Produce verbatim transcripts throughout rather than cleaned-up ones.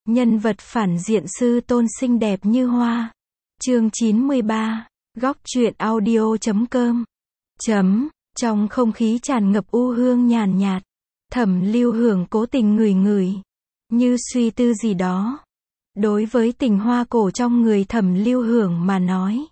Nhân vật phản diện sư tôn xinh đẹp như hoa. Chương chín mươi ba. Góc truyện audio chấm com. Chấm. Trong không khí tràn ngập u hương nhàn nhạt, Thẩm Lưu Hưởng cố tình ngửi ngửi, như suy tư gì đó. Đối với tình hoa cổ trong người Thẩm Lưu Hưởng mà nói,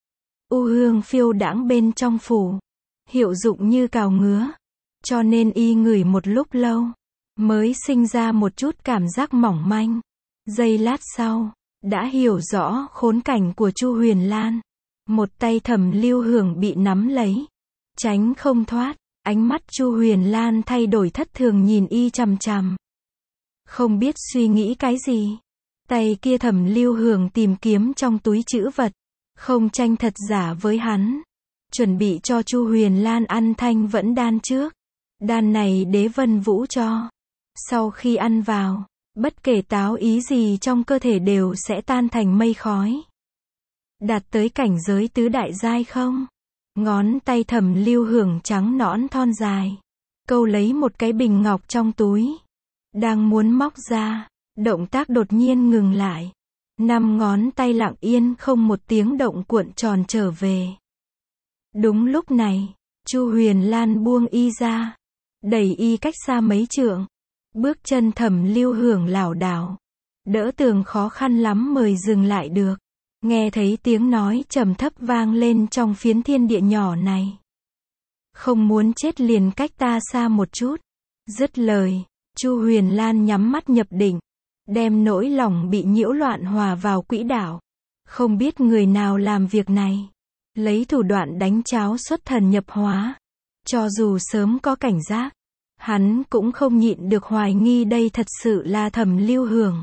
u hương phiêu đãng bên trong phủ, hiệu dụng như cào ngứa, cho nên y ngửi một lúc lâu, mới sinh ra một chút cảm giác mỏng manh. Giây lát sau, đã hiểu rõ khốn cảnh của Chu Huyền Lan. Một tay Thẩm Lưu Hưởng bị nắm lấy, tránh không thoát, ánh mắt Chu Huyền Lan thay đổi thất thường nhìn y chằm chằm. Không biết suy nghĩ cái gì, tay kia Thẩm Lưu Hưởng tìm kiếm trong túi trữ vật, không tranh thật giả với hắn, chuẩn bị cho Chu Huyền Lan ăn thanh vẫn đan trước. Đan này Đế Vân Vũ cho. Sau khi ăn vào, bất kể táo ý gì trong cơ thể đều sẽ tan thành mây khói. Đạt tới cảnh giới tứ đại giai không? Ngón tay Thẩm Lưu Hưởng trắng nõn thon dài, câu lấy một cái bình ngọc trong túi. Đang muốn móc ra, động tác đột nhiên ngừng lại. Năm ngón tay lặng yên không một tiếng động cuộn tròn trở về. Đúng lúc này, Chu Huyền Lan buông y ra, đẩy y cách xa mấy trượng. Bước chân Thẩm Lưu Hưởng lảo đảo, đỡ tường khó khăn lắm mới dừng lại được. Nghe thấy tiếng nói trầm thấp vang lên trong phiến thiên địa nhỏ này. Không muốn chết liền cách ta xa một chút. Dứt lời, Chu Huyền Lan nhắm mắt nhập định, đem nỗi lòng bị nhiễu loạn hòa vào quỹ đạo. Không biết người nào làm việc này, lấy thủ đoạn đánh cháo xuất thần nhập hóa. Cho dù sớm có cảnh giác, hắn cũng không nhịn được hoài nghi đây thật sự là Thẩm Lưu Hưởng.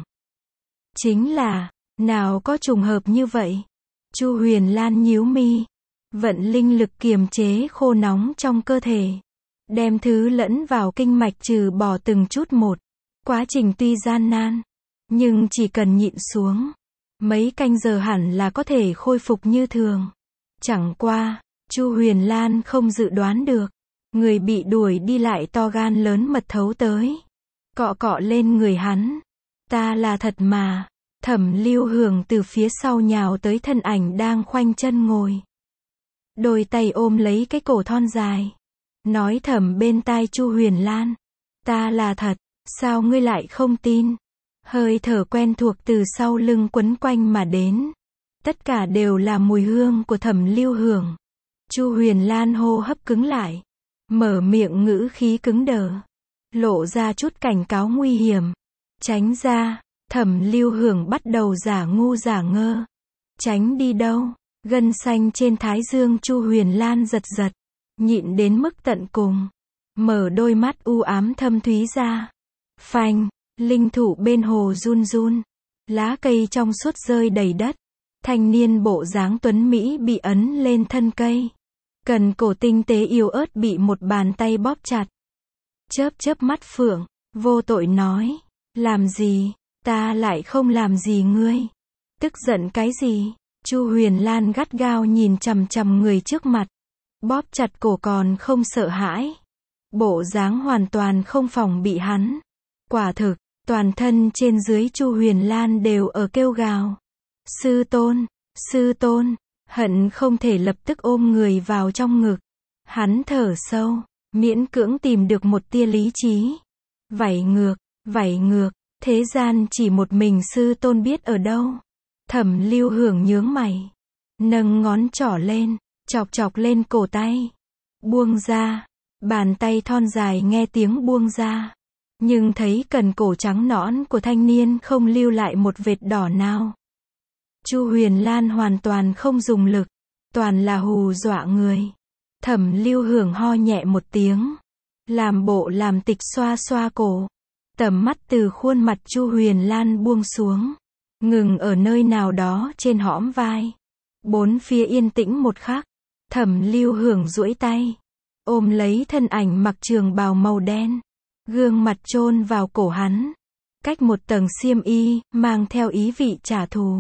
Chính là, nào có trùng hợp như vậy? Chu Huyền Lan nhíu mi, vận linh lực kiềm chế khô nóng trong cơ thể, đem thứ lẫn vào kinh mạch trừ bỏ từng chút một. Quá trình tuy gian nan, nhưng chỉ cần nhịn xuống, mấy canh giờ hẳn là có thể khôi phục như thường. Chẳng qua, Chu Huyền Lan không dự đoán được, người bị đuổi đi lại to gan lớn mật thấu tới, cọ cọ lên người hắn. Ta là thật mà. Thẩm Lưu Hưởng từ phía sau nhào tới thân ảnh đang khoanh chân ngồi, đôi tay ôm lấy cái cổ thon dài, nói thầm bên tai Chu Huyền Lan, ta là thật, sao ngươi lại không tin? Hơi thở quen thuộc từ sau lưng quấn quanh mà đến, tất cả đều là mùi hương của Thẩm Lưu Hưởng. Chu Huyền Lan hô hấp cứng lại, mở miệng ngữ khí cứng đờ, lộ ra chút cảnh cáo nguy hiểm. Tránh ra. Thẩm Lưu Hưởng bắt đầu giả ngu giả ngơ. Tránh đi đâu? Gân xanh trên thái dương Chu Huyền Lan giật giật, nhịn đến mức tận cùng, mở đôi mắt u ám thâm thúy ra. Phanh, linh thủ bên hồ run run, lá cây trong suốt rơi đầy đất. Thanh niên bộ dáng tuấn mỹ bị ấn lên thân cây, cần cổ tinh tế yếu ớt bị một bàn tay bóp chặt. Chớp chớp mắt phượng, vô tội nói, làm gì? Ta lại không làm gì ngươi. Tức giận cái gì? Chu Huyền Lan gắt gao nhìn chằm chằm người trước mặt, bóp chặt cổ còn không sợ hãi, bộ dáng hoàn toàn không phòng bị hắn. Quả thực, toàn thân trên dưới Chu Huyền Lan đều ở kêu gào. Sư tôn, sư tôn, hận không thể lập tức ôm người vào trong ngực. Hắn thở sâu, miễn cưỡng tìm được một tia lý trí. Vảy ngược, vảy ngược. Thế gian chỉ một mình sư tôn biết ở đâu. Thẩm Lưu Hưởng nhướng mày, nâng ngón trỏ lên, chọc chọc lên cổ tay. Buông ra. Bàn tay thon dài nghe tiếng buông ra, nhưng thấy cần cổ trắng nõn của thanh niên không lưu lại một vệt đỏ nào. Chu Huyền Lan hoàn toàn không dùng lực, toàn là hù dọa người. Thẩm Lưu Hưởng ho nhẹ một tiếng, làm bộ làm tịch xoa xoa cổ. Tầm mắt từ khuôn mặt Chu Huyền Lan buông xuống, ngừng ở nơi nào đó trên hõm vai. Bốn phía yên tĩnh một khắc, Thẩm Lưu Hưởng duỗi tay, ôm lấy thân ảnh mặc trường bào màu đen, gương mặt chôn vào cổ hắn, cách một tầng xiêm y, mang theo ý vị trả thù.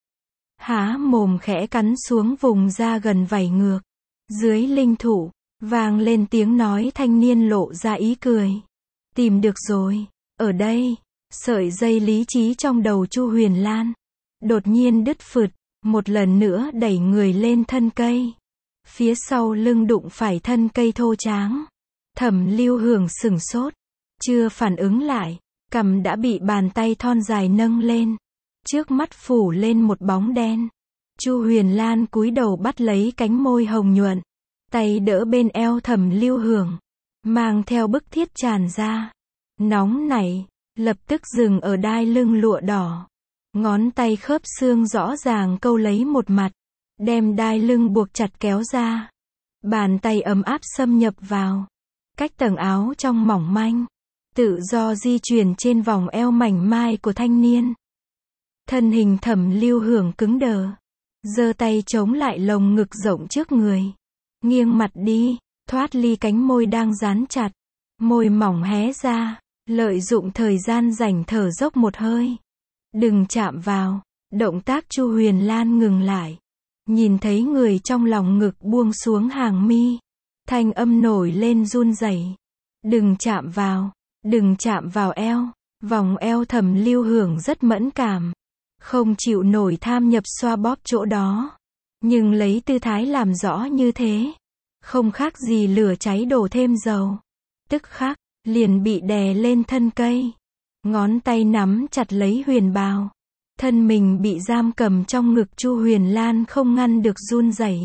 Há mồm khẽ cắn xuống vùng da gần vảy ngược, dưới linh thủ, vang lên tiếng nói thanh niên lộ ra ý cười. Tìm được rồi. Ở đây, Sợi dây lý trí trong đầu Chu Huyền Lan đột nhiên đứt phượt, một lần nữa đẩy người lên thân cây. Phía sau lưng đụng phải thân cây thô tráng. Thẩm Lưu Hưởng sửng sốt, chưa phản ứng lại, cằm đã bị bàn tay thon dài nâng lên. Trước mắt phủ lên một bóng đen. Chu Huyền Lan cúi đầu bắt lấy cánh môi hồng nhuận, tay đỡ bên eo Thẩm Lưu Hưởng, mang theo bức thiết tràn ra. Nóng nảy, lập tức dừng ở đai lưng lụa đỏ. Ngón tay khớp xương rõ ràng câu lấy một mặt, đem đai lưng buộc chặt kéo ra. Bàn tay ấm áp xâm nhập vào, cách tầng áo trong mỏng manh, tự do di chuyển trên vòng eo mảnh mai của thanh niên. Thân hình Thẩm Lưu Hưởng cứng đờ, giơ tay chống lại lồng ngực rộng trước người, nghiêng mặt đi, thoát ly cánh môi đang dán chặt, môi mỏng hé ra, lợi dụng thời gian rảnh thở dốc một hơi. Đừng chạm vào. Động tác Chu Huyền Lan ngừng lại, nhìn thấy người trong lòng ngực buông xuống hàng mi, thanh âm nổi lên run rẩy. Đừng chạm vào, đừng chạm vào eo. Vòng eo Thẩm Lưu Hưởng rất mẫn cảm, không chịu nổi tham nhập xoa bóp chỗ đó, nhưng lấy tư thái làm rõ như thế, không khác gì lửa cháy đổ thêm dầu. Tức khắc liền bị đè lên thân cây, ngón tay nắm chặt lấy huyền bào, thân mình bị giam cầm trong ngực Chu Huyền Lan không ngăn được run rẩy.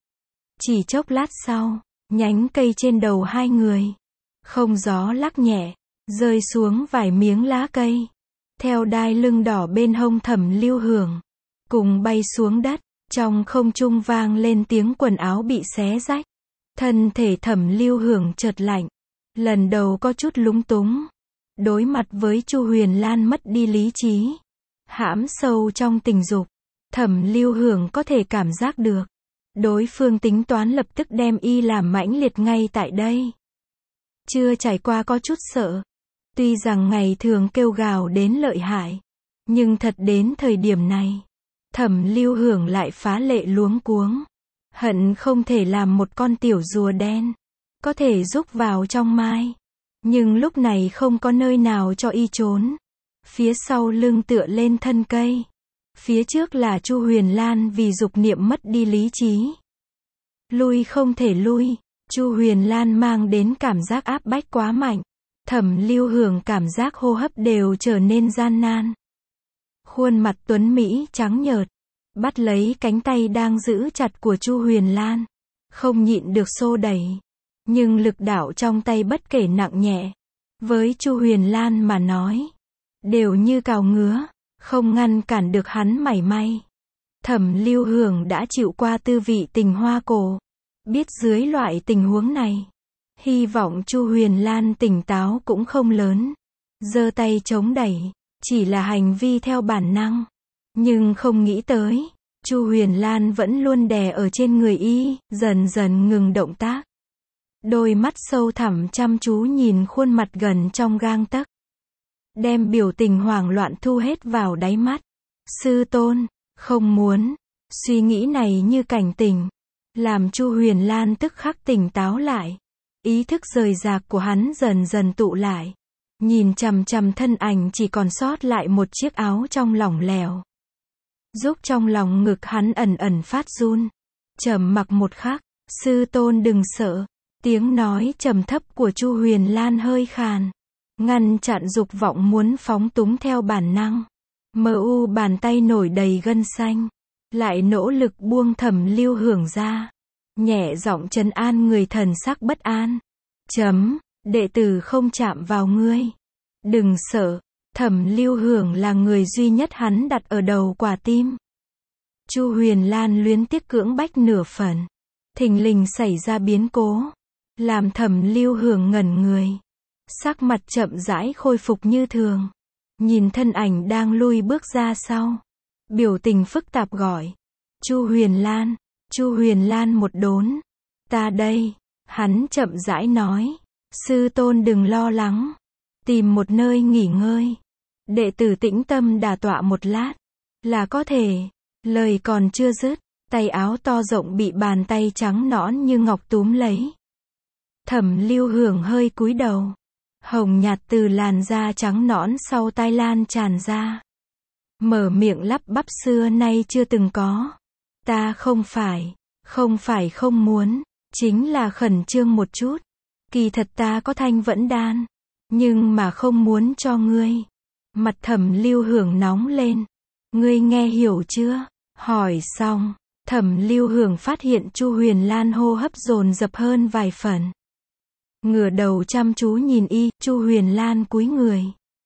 Chỉ chốc lát sau, nhánh cây trên đầu hai người, không gió lắc nhẹ, rơi xuống vài miếng lá cây, theo đai lưng đỏ bên hông Thẩm Lưu Hưởng, cùng bay xuống đất. Trong không trung vang lên tiếng quần áo bị xé rách. Thân thể Thẩm Lưu Hưởng chợt lạnh, lần đầu có chút lúng túng. Đối mặt với Chu Huyền Lan mất đi lý trí, hãm sâu trong tình dục, Thẩm Lưu Hưởng có thể cảm giác được, đối phương tính toán lập tức đem y làm mãnh liệt ngay tại đây. Chưa trải qua có chút sợ. Tuy rằng ngày thường kêu gào đến lợi hại, nhưng thật đến thời điểm này, Thẩm Lưu Hưởng lại phá lệ luống cuống, hận không thể làm một con tiểu rùa đen, có thể rúc vào trong mai. Nhưng lúc này không có nơi nào cho y trốn. Phía sau lưng tựa lên thân cây, phía trước là Chu Huyền Lan vì dục niệm mất đi lý trí. Lui không thể lui, Chu Huyền Lan mang đến cảm giác áp bách quá mạnh. Thẩm Lưu Hưởng cảm giác hô hấp đều trở nên gian nan. Khuôn mặt tuấn mỹ trắng nhợt, bắt lấy cánh tay đang giữ chặt của Chu Huyền Lan, không nhịn được xô đẩy. Nhưng lực đạo trong tay bất kể nặng nhẹ, với Chu Huyền Lan mà nói, đều như cào ngứa, không ngăn cản được hắn mảy may. Thẩm Lưu Hưởng đã chịu qua tư vị tình hoa cổ, biết dưới loại tình huống này, hy vọng Chu Huyền Lan tỉnh táo cũng không lớn. Giơ tay chống đẩy, chỉ là hành vi theo bản năng, nhưng không nghĩ tới, Chu Huyền Lan vẫn luôn đè ở trên người y, dần dần ngừng động tác. Đôi mắt sâu thẳm chăm chú nhìn khuôn mặt gần trong gang tấc, đem biểu tình hoảng loạn thu hết vào đáy mắt. Sư tôn, không muốn. Suy nghĩ này như cảnh tỉnh, làm Chu Huyền Lan tức khắc tỉnh táo lại. Ý thức rời rạc của hắn dần dần tụ lại, nhìn chằm chằm thân ảnh chỉ còn sót lại một chiếc áo trong lỏng lẻo, giúp trong lòng ngực hắn ẩn ẩn phát run. Trầm mặc một khắc, sư tôn đừng sợ. Tiếng nói trầm thấp của Chu Huyền Lan hơi khàn, ngăn chặn dục vọng muốn phóng túng theo bản năng. Mờ u bàn tay nổi đầy gân xanh, lại nỗ lực buông Thẩm Lưu Hưởng ra, nhẹ giọng trấn an người thần sắc bất an. Chấm, đệ tử không chạm vào ngươi. Đừng sợ, Thẩm Lưu Hưởng là người duy nhất hắn đặt ở đầu quả tim. Chu Huyền Lan luyến tiếc cưỡng bách nửa phần, thình lình xảy ra biến cố, làm Thẩm Lưu Hưởng ngẩn người, sắc mặt chậm rãi khôi phục như thường, nhìn thân ảnh đang lui bước ra sau, biểu tình phức tạp gọi, Chu Huyền Lan. Chu Huyền Lan một đốn, ta đây. Hắn chậm rãi nói, sư tôn đừng lo lắng, tìm một nơi nghỉ ngơi, đệ tử tĩnh tâm đả tọa một lát, là có thể. Lời còn chưa dứt, tay áo to rộng bị bàn tay trắng nõn như ngọc túm lấy. Thẩm Lưu Hưởng hơi cúi đầu, hồng nhạt từ làn da trắng nõn sau tai lan tràn ra. Mở miệng lắp bắp xưa nay chưa từng có. Ta không phải, không phải không muốn, chính là khẩn trương một chút. Kỳ thật ta có thanh vẫn đan, nhưng mà không muốn cho ngươi. Mặt Thẩm Lưu Hưởng nóng lên. Ngươi nghe hiểu chưa? Hỏi xong, Thẩm Lưu Hưởng phát hiện Chu Huyền Lan hô hấp dồn dập hơn vài phần. Ngửa đầu chăm chú nhìn y, Chu Huyền Lan cúi người.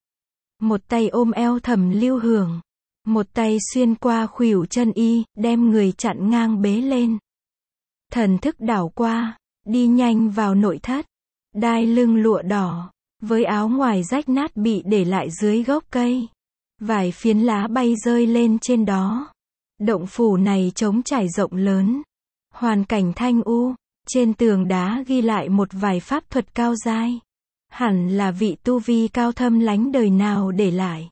Một tay ôm eo Thẩm Lưu Hưởng, một tay xuyên qua khuỷu chân y, đem người chặn ngang bế lên. Thần thức đảo qua, đi nhanh vào nội thất. Đai lưng lụa đỏ, với áo ngoài rách nát bị để lại dưới gốc cây. Vài phiến lá bay rơi lên trên đó. Động phủ này trống trải rộng lớn. Hoàn cảnh thanh u, trên tường đá ghi lại một vài pháp thuật cao giai. Hẳn là vị tu vi cao thâm lánh đời nào để lại.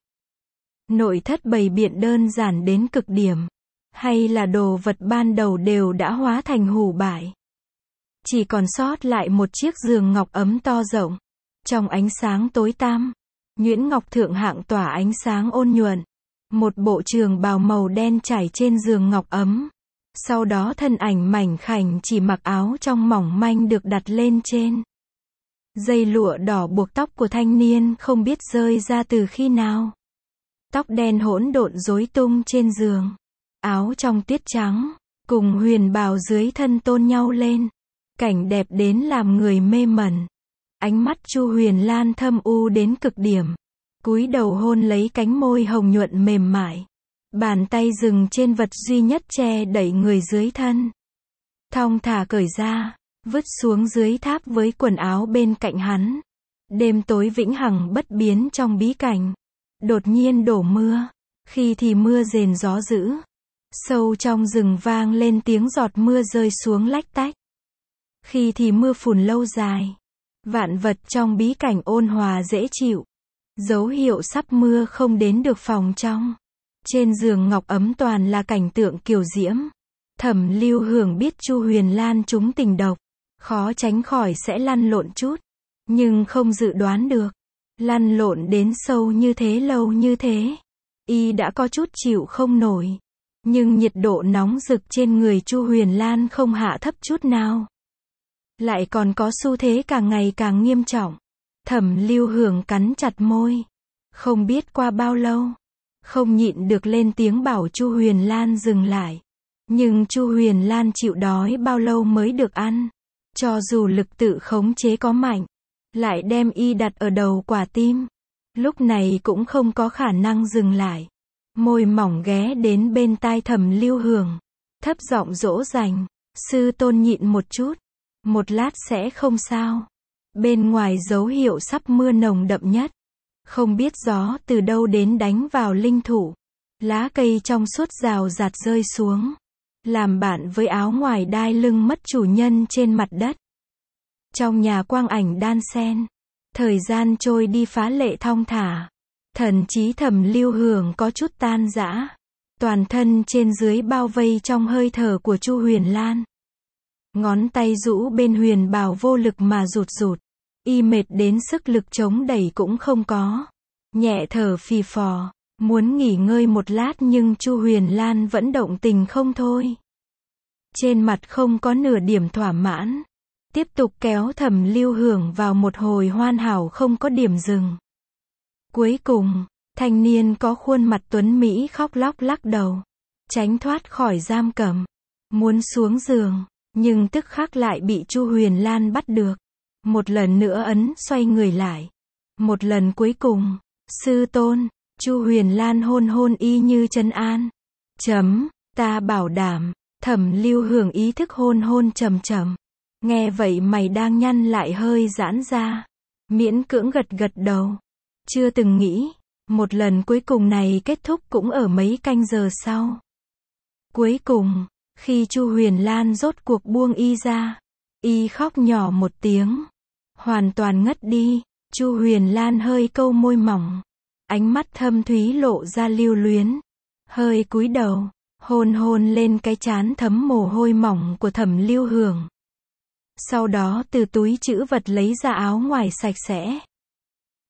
Nội thất bày biện đơn giản đến cực điểm. Hay là đồ vật ban đầu đều đã hóa thành hủ bại. Chỉ còn sót lại một chiếc giường ngọc ấm to rộng. Trong ánh sáng tối tăm, nhuyễn ngọc thượng hạng tỏa ánh sáng ôn nhuận. Một bộ trường bào màu đen trải trên giường ngọc ấm. Sau đó thân ảnh mảnh khảnh chỉ mặc áo trong mỏng manh được đặt lên trên. Dây lụa đỏ buộc tóc của thanh niên không biết rơi ra từ khi nào. Tóc đen hỗn độn rối tung trên giường. Áo trong tuyết trắng, cùng huyền bào dưới thân tôn nhau lên. Cảnh đẹp đến làm người mê mẩn. Ánh mắt Chu Huyền Lan thâm u đến cực điểm. Cúi đầu hôn lấy cánh môi hồng nhuận mềm mại. Bàn tay dừng trên vật duy nhất che đẩy người dưới thân. Thong thả cởi ra, vứt xuống dưới tháp với quần áo bên cạnh hắn. Đêm tối vĩnh hằng bất biến trong bí cảnh. Đột nhiên đổ mưa. Khi thì mưa rền gió dữ. Sâu trong rừng vang lên tiếng giọt mưa rơi xuống lách tách. Khi thì mưa phùn lâu dài. Vạn vật trong bí cảnh ôn hòa dễ chịu. Dấu hiệu sắp mưa không đến được phòng trong. Trên giường ngọc ấm toàn là cảnh tượng kiều diễm. Thẩm Lưu Hưởng biết Chu Huyền Lan trúng tình độc. Khó tránh khỏi sẽ lăn lộn chút. Nhưng không dự đoán được. Lăn lộn đến sâu như thế lâu như thế. Y đã có chút chịu không nổi. Nhưng nhiệt độ nóng rực trên người Chu Huyền Lan không hạ thấp chút nào. Lại còn có xu thế càng ngày càng nghiêm trọng. Thẩm Lưu Hưởng cắn chặt môi. Không biết qua bao lâu. Không nhịn được lên tiếng bảo Chu Huyền Lan dừng lại. Nhưng Chu Huyền Lan chịu đói bao lâu mới được ăn. Cho dù lực tự khống chế có mạnh. Lại đem y đặt ở đầu quả tim. Lúc này cũng không có khả năng dừng lại. Môi mỏng ghé đến bên tai Thẩm Lưu Hưởng. Thấp giọng dỗ dành. Sư tôn nhịn một chút. Một lát sẽ không sao. Bên ngoài dấu hiệu sắp mưa nồng đậm nhất. Không biết gió từ đâu đến đánh vào linh thủ. Lá cây trong suốt rào rạt rơi xuống. Làm bạn với áo ngoài đai lưng mất chủ nhân trên mặt đất. Trong nhà quang ảnh đan xen. Thời gian trôi đi phá lệ thong thả. Thần trí Thẩm Lưu Hưởng có chút tan rã. Toàn thân trên dưới bao vây trong hơi thở của Chu Huyền Lan. Ngón tay rũ bên huyền bào vô lực mà rụt rụt. Y mệt đến sức lực chống đẩy cũng không có. Nhẹ thở phì phò. Muốn nghỉ ngơi một lát nhưng Chu Huyền Lan vẫn động tình không thôi. Trên mặt không có nửa điểm thỏa mãn. Tiếp tục kéo Thẩm Lưu Hưởng vào một hồi hoàn hảo không có điểm dừng. Cuối cùng, thanh niên có khuôn mặt tuấn Mỹ khóc lóc lắc đầu. Tránh thoát khỏi giam cầm. Muốn xuống giường, nhưng tức khắc lại bị Chu Huyền Lan bắt được. Một lần nữa ấn xoay người lại. Một lần cuối cùng, sư tôn, Chu Huyền Lan hôn hôn y như trấn an. Chấm, ta bảo đảm. Thẩm Lưu Hưởng ý thức hôn hôn trầm trầm. Nghe vậy mày đang nhăn lại hơi giãn ra. Miễn cưỡng gật gật đầu. Chưa từng nghĩ, một lần cuối cùng này kết thúc cũng ở mấy canh giờ sau. Cuối cùng, khi Chu Huyền Lan rốt cuộc buông y ra, y khóc nhỏ một tiếng. Hoàn toàn ngất đi. Chu Huyền Lan hơi câu môi mỏng. Ánh mắt thâm thúy lộ ra lưu luyến. Hơi cúi đầu, hôn hôn lên cái trán thấm mồ hôi mỏng của Thẩm Lưu Hưởng. Sau đó từ túi trữ vật lấy ra áo ngoài sạch sẽ.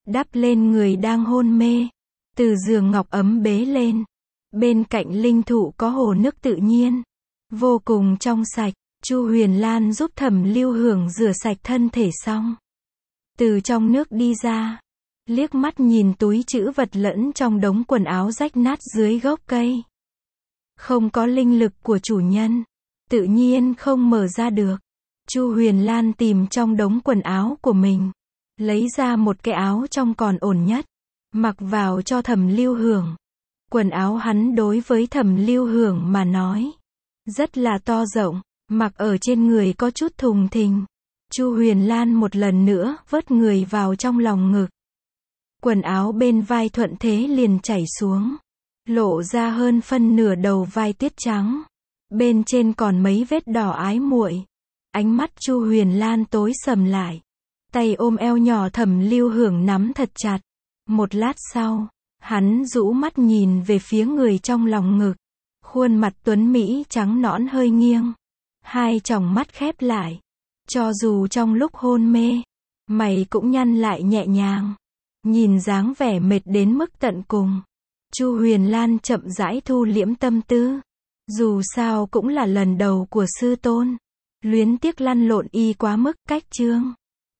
đắp lên người đang hôn mê. Từ giường ngọc ấm bế lên. Bên cạnh linh thụ có hồ nước tự nhiên, vô cùng trong sạch. Chu Huyền Lan giúp Thẩm Lưu Hưởng rửa sạch thân thể xong, từ trong nước đi ra, liếc mắt nhìn túi trữ vật lẫn trong đống quần áo rách nát dưới gốc cây. Không có linh lực của chủ nhân, tự nhiên không mở ra được. Chu Huyền Lan tìm trong đống quần áo của mình, lấy ra một cái áo trong còn ổn nhất, mặc vào cho Thẩm Lưu Hưởng. Quần áo hắn đối với Thẩm Lưu Hưởng mà nói, rất là to rộng, mặc ở trên người có chút thùng thình. Chu Huyền Lan một lần nữa vớt người vào trong lòng ngực. Quần áo bên vai thuận thế liền chảy xuống, lộ ra hơn phân nửa đầu vai tuyết trắng. Bên trên còn mấy vết đỏ ái muội. Ánh mắt Chu Huyền Lan tối sầm lại. Tay ôm eo nhỏ Thẩm Lưu Hưởng nắm thật chặt. Một lát sau, hắn rũ mắt nhìn về phía người trong lòng ngực. Khuôn mặt tuấn mỹ trắng nõn hơi nghiêng. Hai tròng mắt khép lại. Cho dù trong lúc hôn mê, mày cũng nhăn lại nhẹ nhàng. Nhìn dáng vẻ mệt đến mức tận cùng, Chu Huyền Lan chậm rãi thu liễm tâm tư. Dù sao cũng là lần đầu của sư tôn. Luyến tiếc lăn lộn y quá mức, cách chương.